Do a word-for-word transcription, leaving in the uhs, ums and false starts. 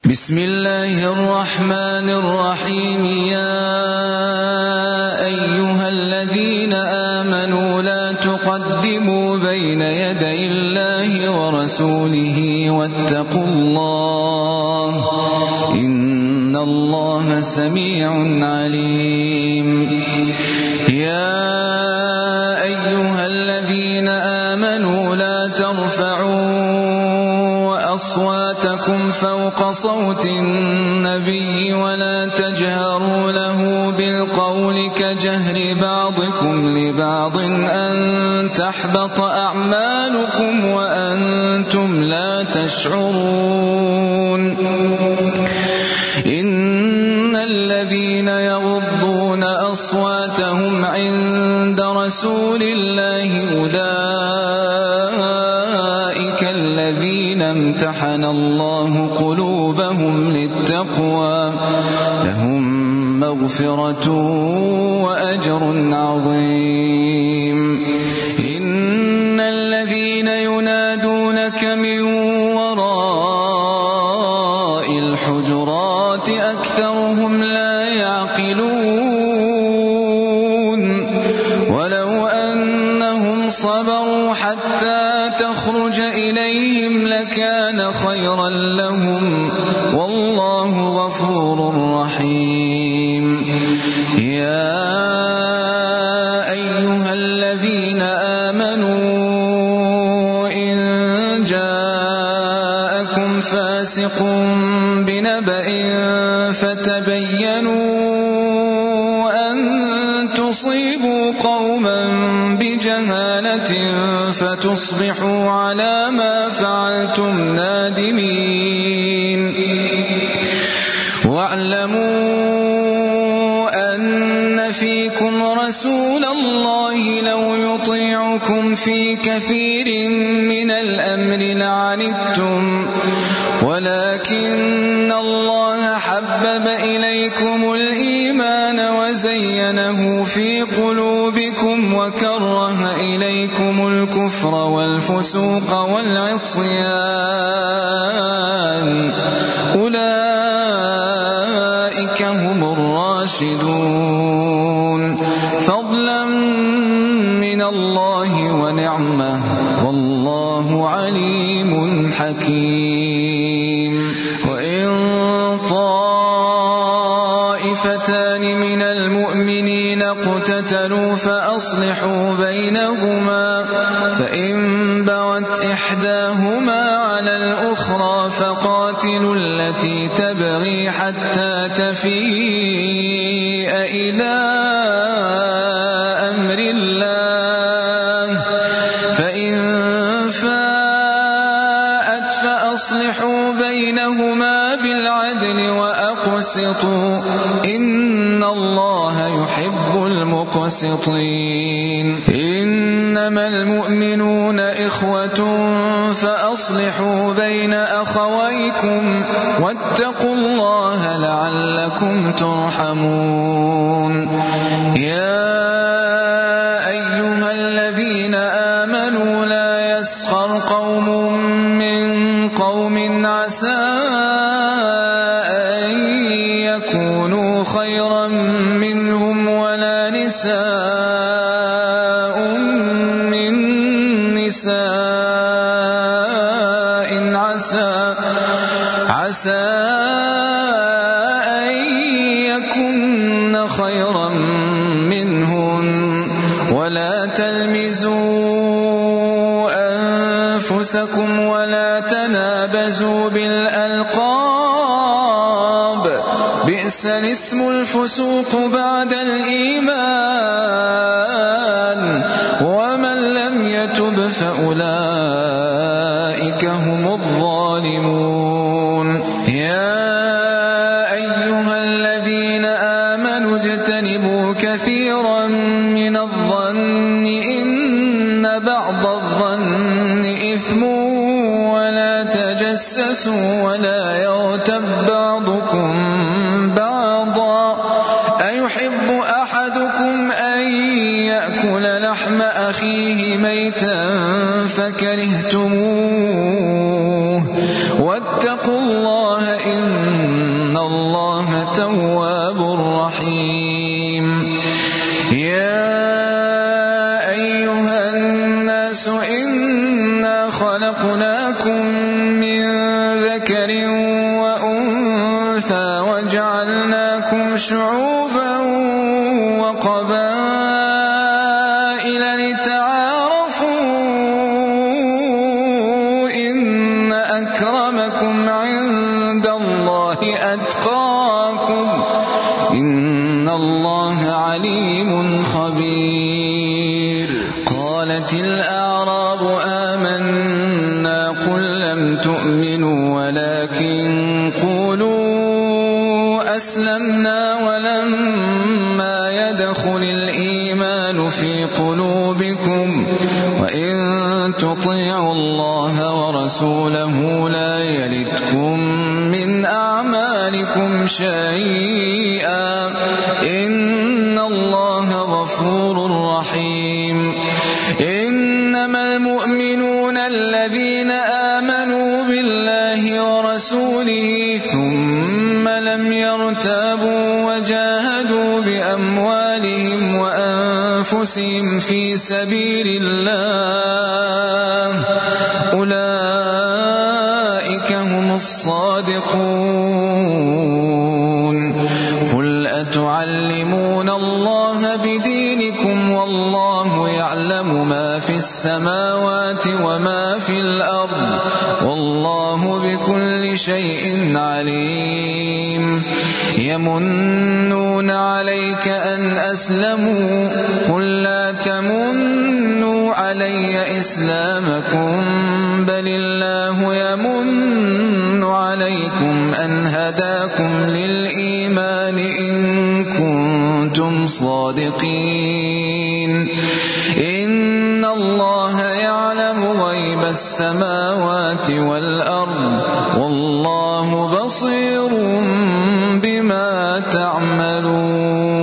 بسم الله الرحمن الرحيم يا أيها الذين آمنوا لا تقدموا بين يدي الله ورسوله واتقوا الله إن الله سميع عليم. يا أيها الذين آمنوا لا ترفعوا أصواتكم فوق صوت النبي ولا تجهروا له بالقول كجهر بعضكم لبعض أن تحبط أعمالكم وأنتم لا تشعرون. إن الذين يغضون أصواتهم عند رسول الله أولئك الذين امتحن الله قلوبهم للتقوى لهم مغفرة وأجر عظيم. إن الذين ينادونك من وراء الحجرات أكثرهم لا يعقلون. ولو أنهم صبروا حتى تخرج إليهم لكان خيرا لهم والله غفور رحيم. يا أيها الذين آمنوا إن جاءكم فاسق بنبأ فتبينوا أن تصيبوا قوما بجهالة فتصبحوا على ما فعلتم نادمين. واعلموا أن فيكم رسول الله لو يطيعكم في كثير من الأمر لعنتم ولكن الله حبب إليكم الإيمان وزينه في قلوبكم وكره إليكم الكفر والفسوق والعصيان أولئك هم الراشدون فضلا من الله ونعمة والله عليم حكيم. وإن طائفتان من المؤمنين اقتتلوا فأصلحوا بينهما فإن بغت إحداهما على الأخرى فقاتلوا التي تبغي حتى تفيء إلى أمر الله فإن فاءت فأصلحوا بينهما بالعدل وأقسطوا إن الله يحب المقسطين. إنما المؤمنون إخوة فأصلحوا بين أخويكم واتقوا الله لعلكم ترحمون. يا أيها الذين آمنوا لا يسخر قوم من قوم عسى أن يكونوا خيرا منهم ولا نساء من نساء عسى عسى أن يكن خيرا منهن ولا تلمزوا أنفسكم ولا تنابزوا بالألقاب بئس الاسم الفسوق بعد الإيمان ومن لم يتب فأولئك هم الظالمون. يا أيها الذين آمنوا اجتنبوا كثيرا من الظن إن بعض الظن إثم ولا تجسسوا ولا يغتب بعضكم بعضا أيحب أحدكم أن يأكل لحم أخيه ميتا فكرهتموه واتقوا الله إن ذكر وأنثى وجعلناكم شعوبا وقبائل لتعارفوا إن أكرمكم عند الله أتقاكم إن الله عليم خبير. قالت الأعراب آمنا قل لم تؤمنوا ولكن قولوا أسلمنا ولما يدخل الإيمان في قلوبكم وإن تطيعوا الله ورسوله لا يلتكم من أعمالكم شيئا إن الله غفور رحيم. إنما المؤمنون الذين آمنوا بالله ورسوله ثم لم يرتابوا وجاهدوا بأموالهم وأنفسهم في سبيل الله أولئك هم الصادقون. قل أتعلمون الله بدينكم والله يعلم ما في السماوات وما في الأرض والله بكل شيء عليم. يمنون عليك أن أسلموا قل لا تمنوا علي إسلامكم بل الله يمن عليكم أن هداكم للإيمان إن كنتم صادقين. إن الله يعلم غيب السماوات والأرض والله بصير بما تعملون.